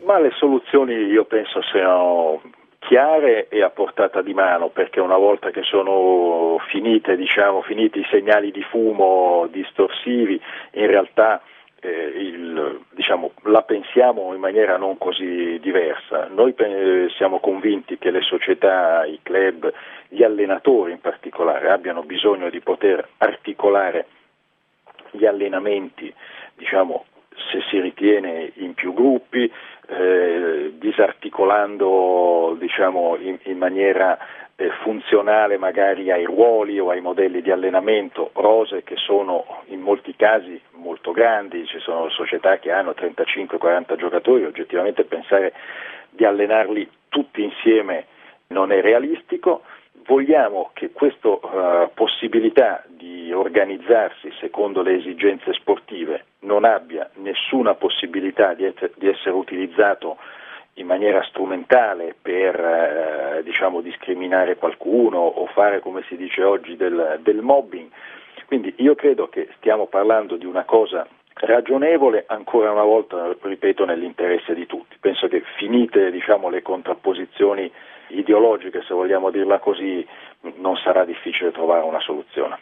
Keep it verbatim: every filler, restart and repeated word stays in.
Ma le soluzioni io penso siano chiare e a portata di mano, perché una volta che sono finite, diciamo, finiti i segnali di fumo distorsivi, in realtà eh, il, diciamo, la pensiamo in maniera non così diversa. Noi pe- siamo convinti che le società, i club, gli allenatori in particolare abbiano bisogno di poter articolare gli allenamenti, diciamo, se si ritiene in più gruppi, eh, disarticolando, diciamo, in, in maniera eh, funzionale magari ai ruoli o ai modelli di allenamento, rose che sono in molti casi molto grandi, ci sono società che hanno trentacinque quaranta giocatori, oggettivamente pensare di allenarli tutti insieme non è realistico. Vogliamo che questa uh, possibilità di organizzarsi secondo le esigenze sportive non abbia nessuna possibilità di, et- di essere utilizzato in maniera strumentale per eh, diciamo discriminare qualcuno o fare, come si dice oggi, del, del mobbing. Quindi io credo che stiamo parlando di una cosa ragionevole, ancora una volta, ripeto, nell'interesse di tutti. Penso che finite, diciamo, le contrapposizioni ideologiche, se vogliamo dirla così, non sarà difficile trovare una soluzione.